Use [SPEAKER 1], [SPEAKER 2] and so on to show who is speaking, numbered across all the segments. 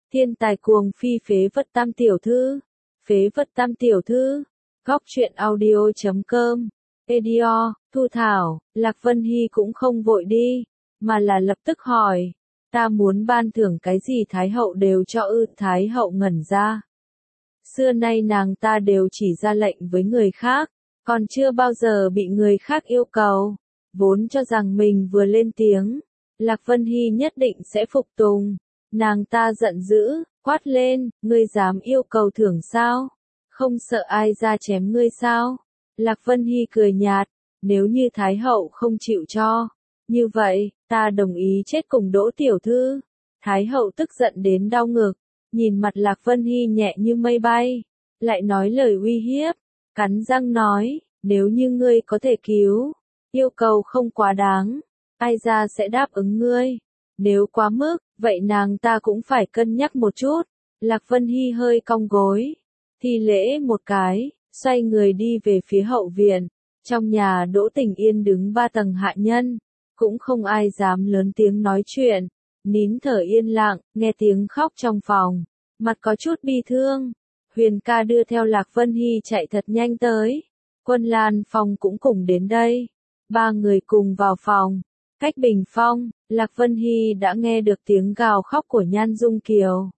[SPEAKER 1] Thiên tài cuồng phi phế vật tam tiểu thư. Phế vật tam tiểu thư. Góc truyện audio.com. Edior, Thu Thảo, Lạc Vân Hy cũng không vội đi, mà là lập tức hỏi. Ta muốn ban thưởng cái gì Thái hậu đều cho ư? Thái hậu ngẩn ra. Xưa nay nàng ta đều chỉ ra lệnh với người khác, còn chưa bao giờ bị người khác yêu cầu. Vốn cho rằng mình vừa lên tiếng, Lạc Vân Hy nhất định sẽ phục tùng. Nàng ta giận dữ, quát lên, ngươi dám yêu cầu thưởng sao? Không sợ ai ra chém ngươi sao? Lạc Vân Hy cười nhạt, nếu như Thái hậu không chịu cho, như vậy, ta đồng ý chết cùng Đỗ tiểu thư. Thái hậu tức giận đến đau ngực, nhìn mặt Lạc Vân Hy nhẹ như mây bay, lại nói lời uy hiếp, cắn răng nói, nếu như ngươi có thể cứu, yêu cầu không quá đáng, ai ra sẽ đáp ứng ngươi. Nếu quá mức, vậy nàng ta cũng phải cân nhắc một chút. Lạc Vân Hy hơi cong gối, thi lễ một cái, xoay người đi về phía hậu viện. Trong nhà Đỗ Tình Yên đứng 3 tầng hạ nhân, cũng không ai dám lớn tiếng nói chuyện, nín thở yên lặng, nghe tiếng khóc trong phòng, mặt có chút bi thương. Huyền ca đưa theo Lạc Vân Hy chạy thật nhanh tới, Quân Lan Phong cũng cùng đến đây, 3 người cùng vào phòng. Cách bình phong, Lạc Vân Hy đã nghe được tiếng gào khóc của Nhan Dung Kiều.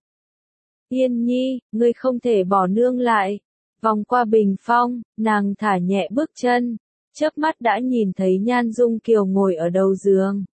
[SPEAKER 1] Yên nhi, ngươi không thể bỏ nương lại. Vòng qua bình phong, nàng thả nhẹ bước chân, chớp mắt đã nhìn thấy Nhan Dung Kiều ngồi ở đầu giường.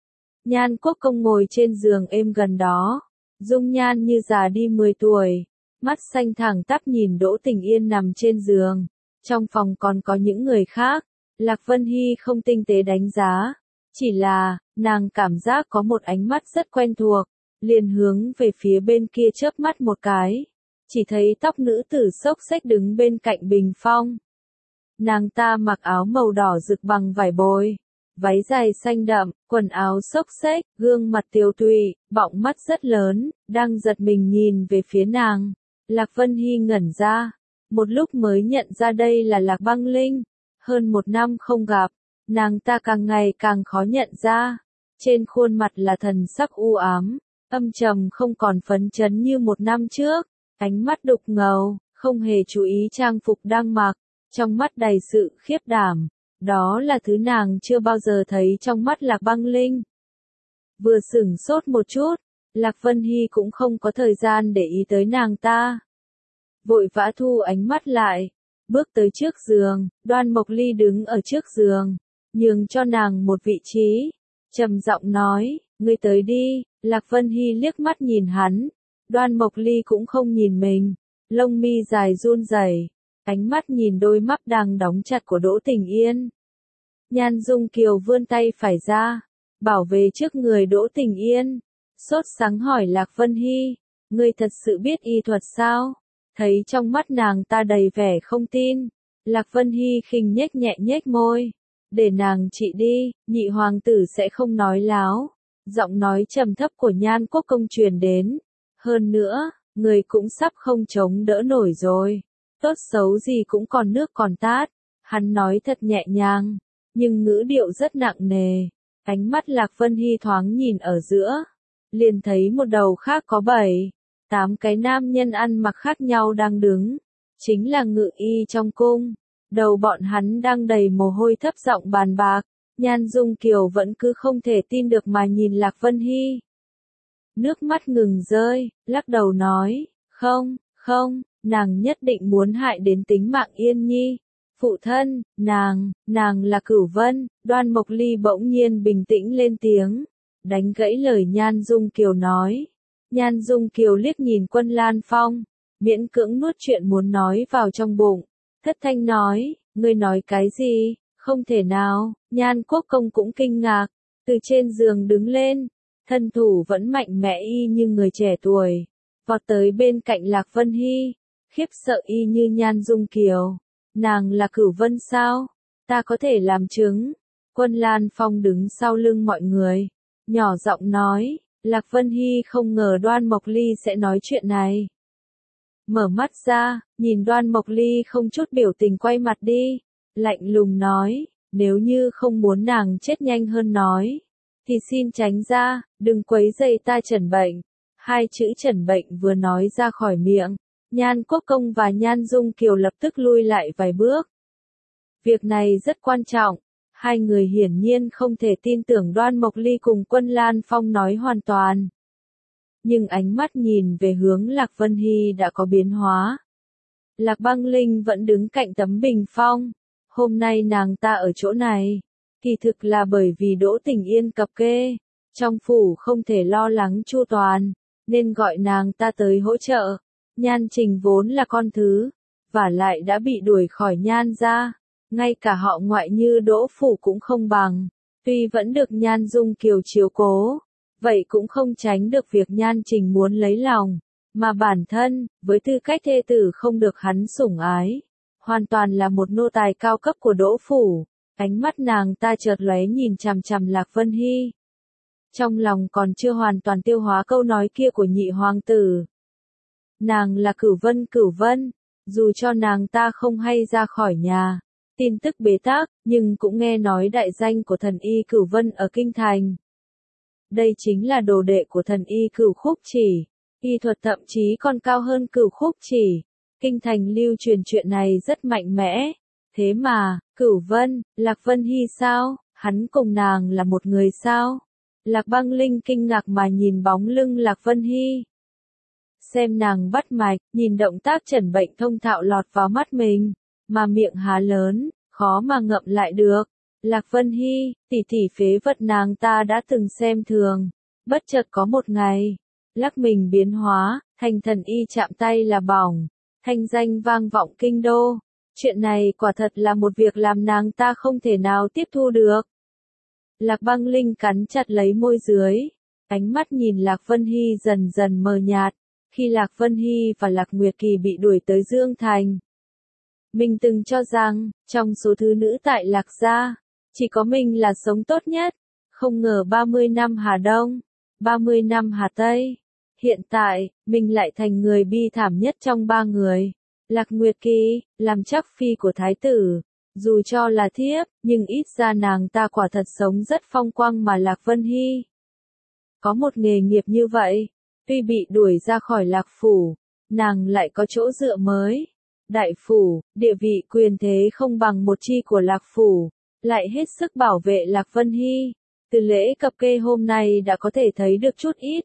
[SPEAKER 1] Nhan Quốc Công ngồi trên giường êm gần đó, dung nhan như già đi 10 tuổi, mắt xanh thẳng tắp nhìn Đỗ Tình Yên nằm trên giường. Trong phòng còn có những người khác, Lạc Vân Hy không tinh tế đánh giá. Chỉ là, nàng cảm giác có một ánh mắt rất quen thuộc, liền hướng về phía bên kia chớp mắt một cái. Chỉ thấy tóc nữ tử xốc xếch đứng bên cạnh bình phong. Nàng ta mặc áo màu đỏ rực bằng vải bồi, váy dài xanh đậm, quần áo xốc xếch, gương mặt tiều tụy, bọng mắt rất lớn, đang giật mình nhìn về phía nàng. Lạc Vân Hy ngẩn ra, một lúc mới nhận ra đây là Lạc Băng Linh. Hơn 1 năm không gặp, nàng ta càng ngày càng khó nhận ra. Trên khuôn mặt là thần sắc u ám, âm trầm không còn phấn chấn như 1 năm trước. Ánh mắt đục ngầu, không hề chú ý trang phục đang mặc, trong mắt đầy sự khiếp đảm. Đó là thứ nàng chưa bao giờ thấy trong mắt Lạc Băng Linh. Vừa sửng sốt một chút, Lạc Vân Hy cũng không có thời gian để ý tới nàng ta. Vội vã thu ánh mắt lại, bước tới trước giường, Đoan Mộc Ly đứng ở trước giường, nhường cho nàng một vị trí, trầm giọng nói, ngươi tới đi. Lạc Vân Hy liếc mắt nhìn hắn, Đoan Mộc Ly cũng không nhìn mình, lông mi dài run rẩy, ánh mắt nhìn đôi mắt đang đóng chặt của Đỗ Tình Yên. Nhan Dung Kiều vươn tay phải ra, bảo vệ trước người Đỗ Tình Yên, sốt sắng hỏi Lạc Vân Hy, ngươi thật sự biết y thuật sao? Thấy trong mắt nàng ta đầy vẻ không tin, Lạc Vân Hy khinh nhếch môi, để nàng trị đi, nhị hoàng tử sẽ không nói láo. Giọng nói trầm thấp của Nhan Quốc Công truyền đến, hơn nữa, người cũng sắp không chống đỡ nổi rồi, tốt xấu gì cũng còn nước còn tát. Hắn nói thật nhẹ nhàng, nhưng ngữ điệu rất nặng nề. Ánh mắt Lạc Vân Hy thoáng nhìn ở giữa, liền thấy một đầu khác có 7, 8 cái nam nhân ăn mặc khác nhau đang đứng, chính là ngự y trong cung. Đầu bọn hắn đang đầy mồ hôi, thấp giọng bàn bạc. Nhan Dung Kiều vẫn cứ không thể tin được mà nhìn Lạc Vân Hy. Nước mắt ngừng rơi, lắc đầu nói, không, nàng nhất định muốn hại đến tính mạng Yên nhi. Phụ thân, nàng là Cửu Vân. Đoan Mộc Ly bỗng nhiên bình tĩnh lên tiếng, đánh gãy lời Nhan Dung Kiều nói. Nhan Dung Kiều liếc nhìn Quân Lan Phong, miễn cưỡng nuốt chuyện muốn nói vào trong bụng, thất thanh nói, ngươi nói cái gì? Không thể nào. Nhan Quốc Công cũng kinh ngạc, từ trên giường đứng lên, thân thủ vẫn mạnh mẽ y như người trẻ tuổi, vọt tới bên cạnh Lạc Vân Hy, khiếp sợ y như Nhan Dung Kiều. Nàng là Cửu Vân sao? Ta có thể làm chứng. Quân Lan Phong đứng sau lưng mọi người, nhỏ giọng nói. Lạc Vân Hy không ngờ Đoan Mộc Ly sẽ nói chuyện này. Mở mắt ra, nhìn Đoan Mộc Ly không chút biểu tình quay mặt đi, lạnh lùng nói, nếu như không muốn nàng chết nhanh hơn nói, thì xin tránh ra, đừng quấy rầy ta chẩn bệnh. Hai chữ trần bệnh vừa nói ra khỏi miệng, Nhan Quốc Công và Nhan Dung Kiều lập tức lui lại vài bước. Việc này rất quan trọng, hai người hiển nhiên không thể tin tưởng Đoan Mộc Ly cùng Quân Lan Phong nói hoàn toàn. Nhưng ánh mắt nhìn về hướng Lạc Vân Hy đã có biến hóa. Lạc Băng Linh vẫn đứng cạnh tấm bình phong, hôm nay nàng ta ở chỗ này, kỳ thực là bởi vì Đỗ Tình Yên cập kê, trong phủ không thể lo lắng chu toàn, nên gọi nàng ta tới hỗ trợ. Nhan Trình vốn là con thứ, và lại đã bị đuổi khỏi Nhan gia, ngay cả họ ngoại như Đỗ phủ cũng không bằng, tuy vẫn được Nhan Dung Kiều chiếu cố, vậy cũng không tránh được việc Nhan Trình muốn lấy lòng, mà bản thân, với tư cách thê tử không được hắn sủng ái, hoàn toàn là một nô tài cao cấp của Đỗ phủ. Ánh mắt nàng ta chợt lóe nhìn chằm chằm Lạc Vân Hy. Trong lòng còn chưa hoàn toàn tiêu hóa câu nói kia của nhị hoàng tử. Nàng là Cửu Vân, dù cho nàng ta không hay ra khỏi nhà, tin tức bế tắc, nhưng cũng nghe nói đại danh của thần y Cửu Vân ở Kinh Thành. Đây chính là đồ đệ của thần y Cửu Khúc Chỉ, y thuật thậm chí còn cao hơn Cửu Khúc Chỉ. Kinh Thành lưu truyền chuyện này rất mạnh mẽ. Thế mà, Cửu Vân, Lạc Vân Hy sao, hắn cùng nàng là một người sao? Lạc Băng Linh kinh ngạc mà nhìn bóng lưng Lạc Vân Hy. Xem nàng bắt mạch, nhìn động tác trần bệnh thông thạo lọt vào mắt mình, mà miệng há lớn, khó mà ngậm lại được. Lạc Vân Hy, tỷ tỷ phế vật nàng ta đã từng xem thường, bất chợt có một ngày, lắc mình biến hóa, thành thần y chạm tay là bỏng, thanh danh vang vọng kinh đô. Chuyện này quả thật là một việc làm nàng ta không thể nào tiếp thu được. Lạc Băng Linh cắn chặt lấy môi dưới, ánh mắt nhìn Lạc Vân Hy dần dần mờ nhạt, khi Lạc Vân Hy và Lạc Nguyệt Kỳ bị đuổi tới Dương Thành. Mình từng cho rằng, trong số thứ nữ tại Lạc gia, chỉ có mình là sống tốt nhất, không ngờ 30 năm Hà Đông, 30 năm Hà Tây. Hiện tại, mình lại thành người bi thảm nhất trong ba người. Lạc Nguyệt Kỳ, làm chắc phi của thái tử, dù cho là thiếp, nhưng ít ra nàng ta quả thật sống rất phong quang mà Lạc Vân Hy. Có một nghề nghiệp như vậy, tuy bị đuổi ra khỏi Lạc phủ, nàng lại có chỗ dựa mới. Đại phủ, địa vị quyền thế không bằng một chi của Lạc phủ, lại hết sức bảo vệ Lạc Vân Hy. Từ lễ cập kê hôm nay đã có thể thấy được chút ít.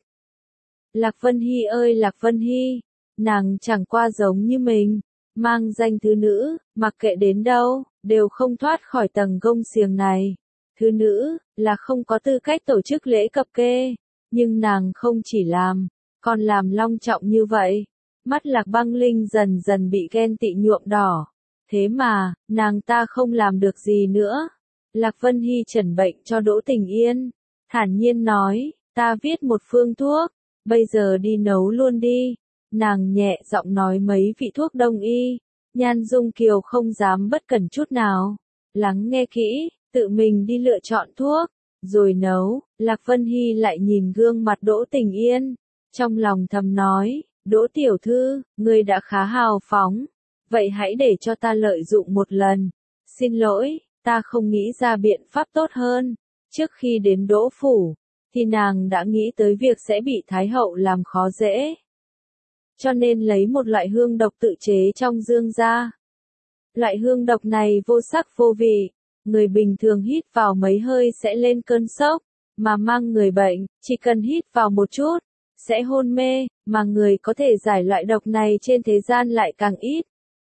[SPEAKER 1] Lạc Vân Hy ơi Lạc Vân Hy, nàng chẳng qua giống như mình, mang danh thứ nữ, mặc kệ đến đâu, đều không thoát khỏi tầng gông xiềng này. Thứ nữ, là không có tư cách tổ chức lễ cập kê, nhưng nàng không chỉ làm, còn làm long trọng như vậy. Mắt Lạc Băng Linh dần dần bị ghen tị nhuộm đỏ. Thế mà, nàng ta không làm được gì nữa. Lạc Vân Hy chẩn bệnh cho Đỗ Tình Yên, thản nhiên nói, ta viết một phương thuốc, bây giờ đi nấu luôn đi. Nàng nhẹ giọng nói mấy vị thuốc đông y, Nhan Dung Kiều không dám bất cẩn chút nào. Lắng nghe kỹ, tự mình đi lựa chọn thuốc, rồi nấu. Lạc Vân Hy lại nhìn gương mặt Đỗ Tình Yên, trong lòng thầm nói, Đỗ tiểu thư, ngươi đã khá hào phóng, vậy hãy để cho ta lợi dụng một lần. Xin lỗi, ta không nghĩ ra biện pháp tốt hơn. Trước khi đến Đỗ phủ, thì nàng đã nghĩ tới việc sẽ bị Thái hậu làm khó dễ. Cho nên lấy một loại hương độc tự chế trong dương ra. Loại hương độc này vô sắc vô vị, người bình thường hít vào mấy hơi sẽ lên cơn sốc, mà mang người bệnh, chỉ cần hít vào một chút, sẽ hôn mê, mà người có thể giải loại độc này trên thế gian lại càng ít.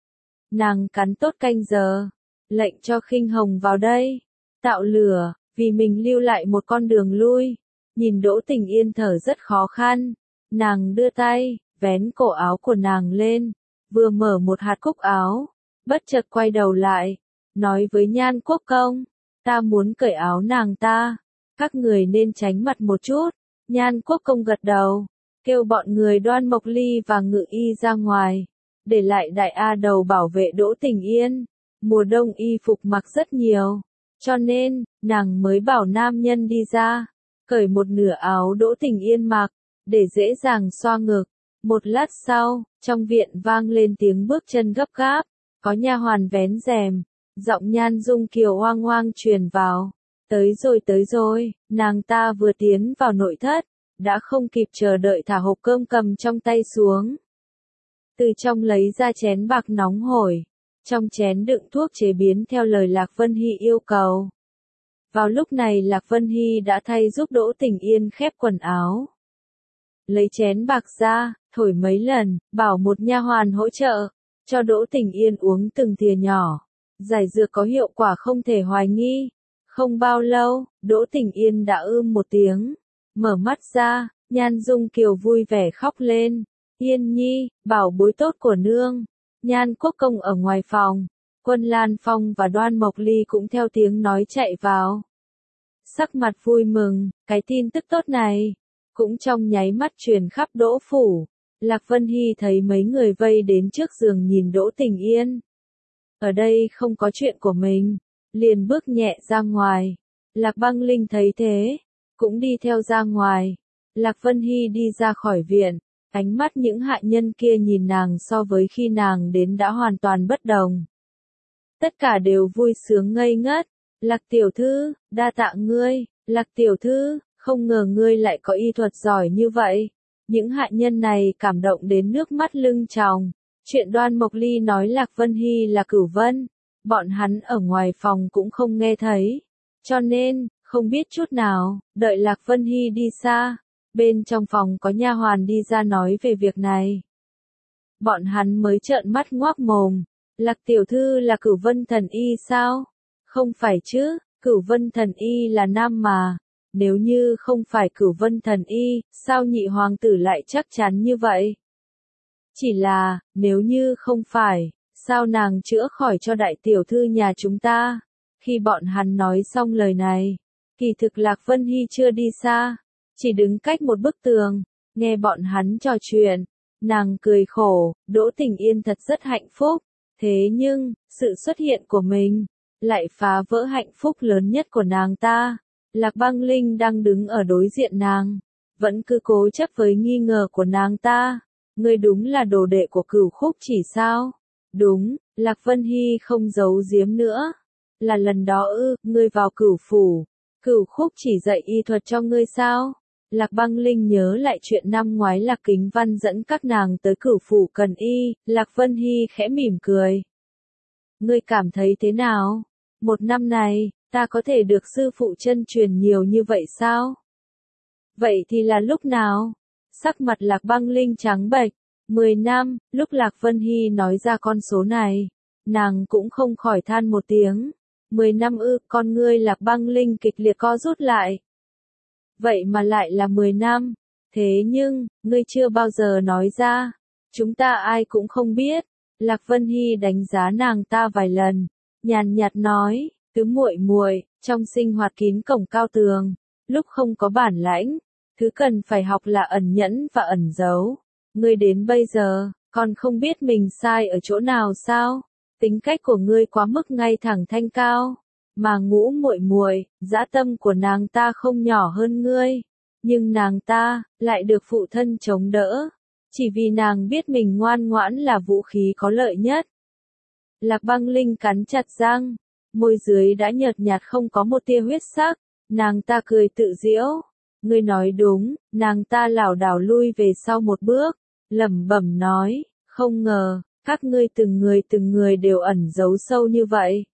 [SPEAKER 1] Nàng cắn tốt canh giờ, lệnh cho Khinh Hồng vào đây, tạo lửa, vì mình lưu lại một con đường lui. Nhìn Đỗ Tình Yên thở rất khó khăn, nàng đưa tay, vén cổ áo của nàng lên, vừa mở một hạt cúc áo, bất chợt quay đầu lại, nói với Nhan Quốc Công, ta muốn cởi áo nàng ta, các người nên tránh mặt một chút. Nhan Quốc Công gật đầu, kêu bọn người Đoan Mộc Ly và Ngự Y ra ngoài, để lại Đại A Đầu bảo vệ Đỗ Tình Yên. Mùa đông y phục mặc rất nhiều, cho nên, nàng mới bảo nam nhân đi ra, cởi một nửa áo Đỗ Tình Yên mặc, để dễ dàng xoa ngực. Một lát sau, trong viện vang lên tiếng bước chân gấp gáp, có nha hoàn vén rèm, giọng Nhan Dung Kiều oang oang truyền vào. Tới rồi, nàng ta vừa tiến vào nội thất, đã không kịp chờ đợi thả hộp cơm cầm trong tay xuống. Từ trong lấy ra chén bạc nóng hổi, trong chén đựng thuốc chế biến theo lời Lạc Vân Hy yêu cầu. Vào lúc này Lạc Vân Hy đã thay giúp Đỗ Tình Yên khép quần áo. Lấy chén bạc ra, thổi mấy lần, bảo một nha hoàn hỗ trợ, cho Đỗ Tình Yên uống từng thìa nhỏ. Giải dược có hiệu quả không thể hoài nghi. Không bao lâu, Đỗ Tình Yên đã một tiếng. Mở mắt ra, Nhan Dung Kiều vui vẻ khóc lên. Yên nhi, bảo bối tốt của nương. Nhan Quốc Công ở ngoài phòng. Quân Lan Phong và Đoan Mộc Ly cũng theo tiếng nói chạy vào. Sắc mặt vui mừng, cái tin tức tốt này cũng trong nháy mắt truyền khắp Đỗ phủ. Lạc Vân Hy thấy mấy người vây đến trước giường nhìn Đỗ Tình Yên. Ở đây không có chuyện của mình, liền bước nhẹ ra ngoài. Lạc Băng Linh thấy thế, cũng đi theo ra ngoài. Lạc Vân Hy đi ra khỏi viện, ánh mắt những hạ nhân kia nhìn nàng so với khi nàng đến đã hoàn toàn bất đồng. Tất cả đều vui sướng ngây ngất. Lạc tiểu thư, đa tạ ngươi. Lạc tiểu thư, không ngờ ngươi lại có y thuật giỏi như vậy. Những hạ nhân này cảm động đến nước mắt lưng tròng. Chuyện Đoan Mộc Ly nói Lạc Vân Hy là cửu vân, bọn hắn ở ngoài phòng cũng không nghe thấy. Cho nên, không biết chút nào, đợi Lạc Vân Hy đi xa. Bên trong phòng có nha hoàn đi ra nói về việc này. Bọn hắn mới trợn mắt ngoác mồm. Lạc tiểu thư là Cửu Vân Thần Y sao? Không phải chứ, Cửu Vân Thần Y là nam mà. Nếu như không phải Cửu Vân Thần Y, sao nhị hoàng tử lại chắc chắn như vậy? Chỉ là, nếu như không phải, sao nàng chữa khỏi cho đại tiểu thư nhà chúng ta? Khi bọn hắn nói xong lời này, kỳ thực Lạc Vân Hy chưa đi xa, chỉ đứng cách một bức tường, nghe bọn hắn trò chuyện. Nàng cười khổ, Đỗ Tình Yên thật rất hạnh phúc. Thế nhưng, sự xuất hiện của mình lại phá vỡ hạnh phúc lớn nhất của nàng ta. Lạc Băng Linh đang đứng ở đối diện nàng, vẫn cứ cố chấp với nghi ngờ của nàng ta. Ngươi đúng là đồ đệ của Cửu Khúc Chỉ sao? Đúng, Lạc Vân Hy không giấu giếm nữa. Là lần đó ngươi vào Cửu phủ, Cửu Khúc Chỉ dạy y thuật cho ngươi sao? Lạc Băng Linh nhớ lại chuyện năm ngoái Lạc Kính Văn dẫn các nàng tới Cửu phủ cần y. Lạc Vân Hy khẽ mỉm cười. Ngươi cảm thấy thế nào? Một năm này, ta có thể được sư phụ chân truyền nhiều như vậy sao? Vậy thì là lúc nào? Sắc mặt Lạc Băng Linh trắng bệch. 10 năm, lúc Lạc Vân Hy nói ra con số này, nàng cũng không khỏi than một tiếng. 10 năm con ngươi Lạc Băng Linh kịch liệt co rút lại. Vậy mà lại là 10 năm. Thế nhưng, ngươi chưa bao giờ nói ra. Chúng ta ai cũng không biết. Lạc Vân Hy đánh giá nàng ta vài lần, nhàn nhạt nói, tứ muội muội, trong sinh hoạt kín cổng cao tường, lúc không có bản lãnh, thứ cần phải học là ẩn nhẫn và ẩn giấu. Ngươi đến bây giờ, còn không biết mình sai ở chỗ nào sao? Tính cách của ngươi quá mức ngay thẳng thanh cao, mà Ngũ muội muội, dã tâm của nàng ta không nhỏ hơn ngươi, nhưng nàng ta lại được phụ thân chống đỡ, chỉ vì nàng biết mình ngoan ngoãn là vũ khí có lợi nhất. Lạc Băng Linh cắn chặt răng, môi dưới đã nhợt nhạt không có một tia huyết sắc, nàng ta cười tự giễu. Ngươi nói đúng, nàng ta lảo đảo lui về sau một bước, lẩm bẩm nói, không ngờ, các ngươi từng người đều ẩn giấu sâu như vậy.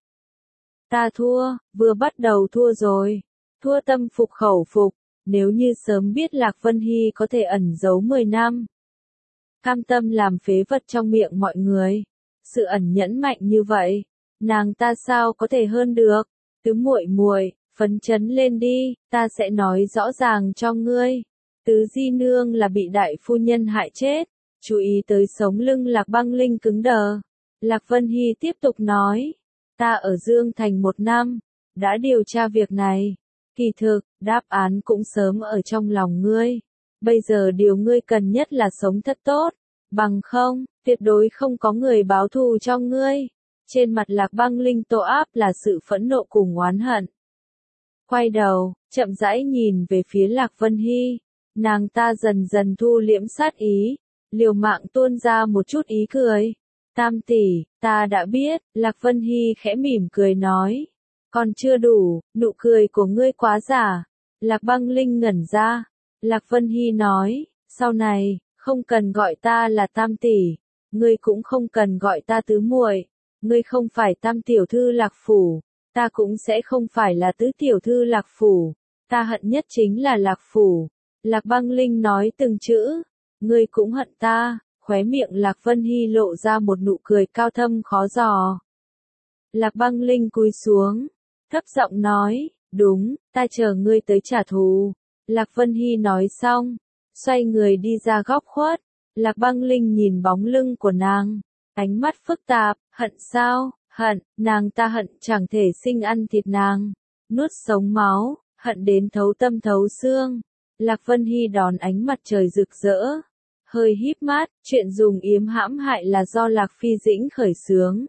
[SPEAKER 1] Ta thua, vừa bắt đầu thua rồi, thua tâm phục khẩu phục, nếu như sớm biết Lạc Vân Hy có thể ẩn giấu 10 năm. Cam tâm làm phế vật trong miệng mọi người, sự ẩn nhẫn mạnh như vậy, nàng ta sao có thể hơn được? Tứ muội muội, phấn chấn lên đi, ta sẽ nói rõ ràng cho ngươi. Tứ di nương là bị đại phu nhân hại chết, chú ý tới sống lưng Lạc Băng Linh cứng đờ. Lạc Vân Hy tiếp tục nói, ta ở Dương Thành 1 năm, đã điều tra việc này. Kỳ thực, đáp án cũng sớm ở trong lòng ngươi. Bây giờ điều ngươi cần nhất là sống thật tốt, bằng không, tuyệt đối không có người báo thù cho ngươi. Trên mặt Lạc Băng Linh tô áp là sự phẫn nộ cùng oán hận. Quay đầu, chậm rãi nhìn về phía Lạc Vân Hy, nàng ta dần dần thu liễm sát ý, liều mạng tuôn ra một chút ý cười. Tam tỷ, ta đã biết, Lạc Vân Hy khẽ mỉm cười nói. Còn chưa đủ, nụ cười của ngươi quá giả. Lạc Băng Linh ngẩn ra, Lạc Vân Hy nói, sau này, không cần gọi ta là tam tỷ, ngươi cũng không cần gọi ta tứ muội, ngươi không phải tam tiểu thư Lạc Phủ, ta cũng sẽ không phải là tứ tiểu thư Lạc Phủ, ta hận nhất chính là Lạc Phủ. Lạc Băng Linh nói từng chữ, ngươi cũng hận ta, khóe miệng Lạc Vân Hy lộ ra một nụ cười cao thâm khó dò. Lạc Băng Linh cúi xuống, thấp giọng nói, đúng, ta chờ ngươi tới trả thù. Lạc Vân Hy nói xong, xoay người đi ra góc khuất. Lạc Băng Linh nhìn bóng lưng của nàng, ánh mắt phức tạp, hận sao, hận, nàng ta hận chẳng thể sinh ăn thịt nàng, nuốt sống máu, hận đến thấu tâm thấu xương. Lạc Vân Hy đón ánh mặt trời rực rỡ, hơi híp mắt, chuyện dùng yếm hãm hại là do Lạc Phi Dĩnh khởi xướng.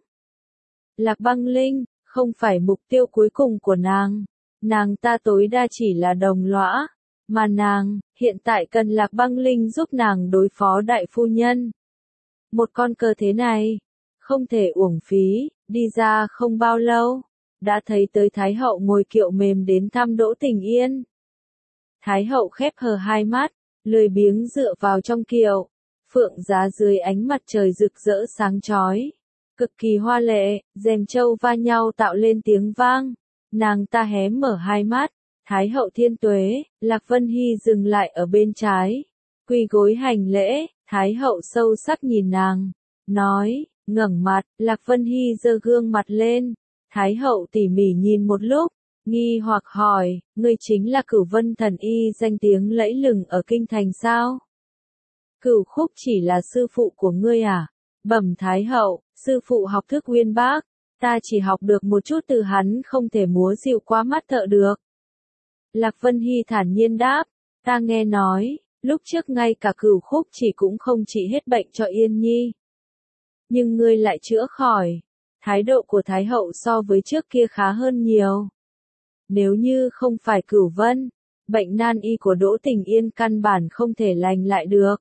[SPEAKER 1] Lạc Băng Linh, không phải mục tiêu cuối cùng của nàng ta tối đa chỉ là đồng lõa, mà nàng, hiện tại cần Lạc Băng Linh giúp nàng đối phó đại phu nhân. Một con cờ thế này, không thể uổng phí, đi ra không bao lâu, đã thấy tới Thái Hậu ngồi kiệu mềm đến thăm Đỗ Tình Yên. Thái Hậu khép hờ hai mắt, lười biếng dựa vào trong kiệu, phượng giá dưới ánh mặt trời rực rỡ sáng chói, cực kỳ hoa lệ, rèm châu va nhau tạo lên tiếng vang, nàng ta hé mở hai mắt. Thái Hậu thiên tuế, Lạc Vân Hy dừng lại ở bên trái, quỳ gối hành lễ, Thái Hậu sâu sắc nhìn nàng, nói, ngẩng mặt, Lạc Vân Hy giơ gương mặt lên, Thái Hậu tỉ mỉ nhìn một lúc, nghi hoặc hỏi, ngươi chính là Cửu Vân thần y danh tiếng lẫy lừng ở kinh thành sao? Cửu Khúc chỉ là sư phụ của ngươi à? Bẩm Thái Hậu, sư phụ học thức uyên bác, ta chỉ học được một chút từ hắn, không thể múa dịu qua mắt thợ được. Lạc Vân Hy thản nhiên đáp, ta nghe nói, lúc trước ngay cả Cửu Khúc chỉ cũng không trị hết bệnh cho Yên Nhi. Nhưng ngươi lại chữa khỏi, thái độ của Thái Hậu so với trước kia khá hơn nhiều. Nếu như không phải Cửu Vân, bệnh nan y của Đỗ Tình Yên căn bản không thể lành lại được.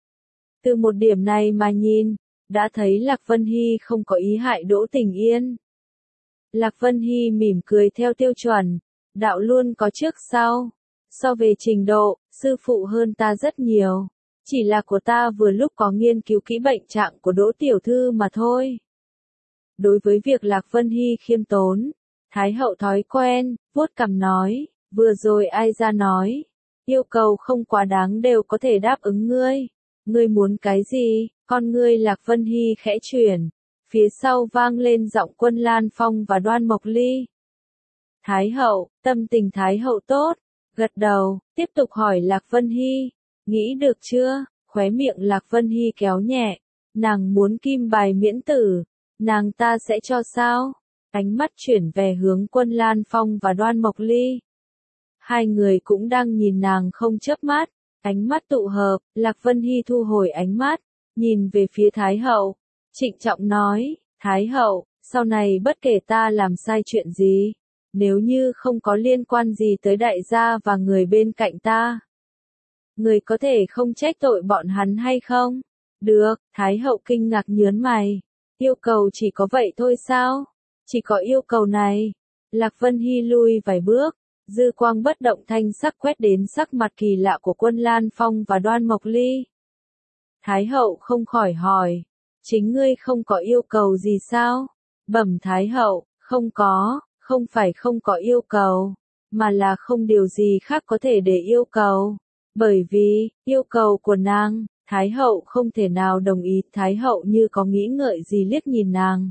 [SPEAKER 1] Từ một điểm này mà nhìn, đã thấy Lạc Vân Hy không có ý hại Đỗ Tình Yên. Lạc Vân Hy mỉm cười theo tiêu chuẩn, đạo luôn có trước sau. So về trình độ, sư phụ hơn ta rất nhiều. Chỉ là của ta vừa lúc có nghiên cứu kỹ bệnh trạng của Đỗ Tiểu Thư mà thôi. Đối với việc Lạc Vân Hy khiêm tốn, Thái Hậu thói quen, vuốt cằm nói, vừa rồi ai ra nói, yêu cầu không quá đáng đều có thể đáp ứng ngươi. Ngươi muốn cái gì? Con ngươi Lạc Vân Hy khẽ chuyển, phía sau vang lên giọng Quân Lan Phong và Đoan Mộc Ly. Thái Hậu, tâm tình Thái Hậu tốt, gật đầu, tiếp tục hỏi Lạc Vân Hy, nghĩ được chưa? Khóe miệng Lạc Vân Hy kéo nhẹ, nàng muốn kim bài miễn tử, nàng ta sẽ cho sao? Ánh mắt chuyển về hướng Quân Lan Phong và Đoan Mộc Ly. Hai người cũng đang nhìn nàng không chớp mắt, ánh mắt tụ hợp, Lạc Vân Hy thu hồi ánh mắt, nhìn về phía Thái Hậu, trịnh trọng nói, Thái Hậu, sau này bất kể ta làm sai chuyện gì, nếu như không có liên quan gì tới đại gia và người bên cạnh ta, người có thể không trách tội bọn hắn hay không? Được, Thái Hậu kinh ngạc nhớn mày, yêu cầu chỉ có vậy thôi sao? Chỉ có yêu cầu này. Lạc Vân Hy lui vài bước, dư quang bất động thanh sắc quét đến sắc mặt kỳ lạ của Quân Lan Phong và Đoan Mộc Ly. Thái Hậu không khỏi hỏi, chính ngươi không có yêu cầu gì sao? Bẩm Thái Hậu, không phải không có yêu cầu, mà là không điều gì khác có thể để yêu cầu. Bởi vì, yêu cầu của nàng, Thái Hậu không thể nào đồng ý. Thái Hậu như có nghĩ ngợi gì liếc nhìn nàng.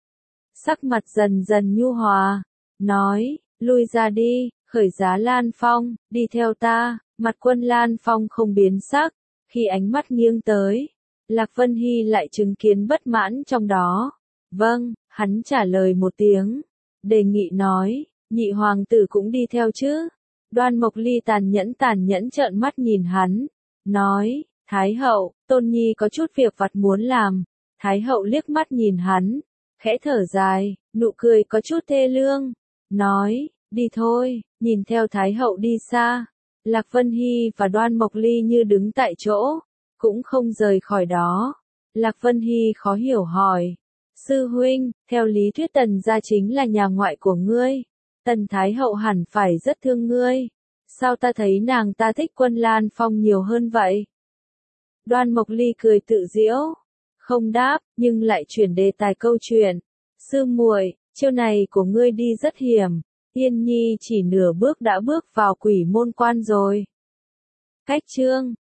[SPEAKER 1] Sắc mặt dần dần nhu hòa, nói, lui ra đi, khởi giá Lan Phong, đi theo ta. Mặt Quân Lan Phong không biến sắc, khi ánh mắt nghiêng tới, Lạc Vân Hy lại chứng kiến bất mãn trong đó. Vâng, hắn trả lời một tiếng, đề nghị nói, nhị hoàng tử cũng đi theo chứ. Đoan Mộc Ly tàn nhẫn trợn mắt nhìn hắn, nói, Thái Hậu, Tôn Nhi có chút việc vặt muốn làm. Thái Hậu liếc mắt nhìn hắn, khẽ thở dài, nụ cười có chút thê lương, nói, đi thôi. Nhìn theo Thái Hậu đi xa, Lạc Vân Hy và Đoan Mộc Ly như đứng tại chỗ, cũng không rời khỏi đó. Lạc Vân Hy khó hiểu hỏi, sư huynh, theo lý thuyết Tần gia chính là nhà ngoại của ngươi, Tần Thái Hậu hẳn phải rất thương ngươi, Sao ta thấy nàng ta thích Quân Lan Phong nhiều hơn vậy? Đoan Mộc Ly cười tự giễu, không đáp, nhưng lại chuyển đề tài câu chuyện. Sư muội, chiêu này của ngươi đi rất hiểm, Yên Nhi chỉ nửa bước đã bước vào quỷ môn quan rồi. Cách chương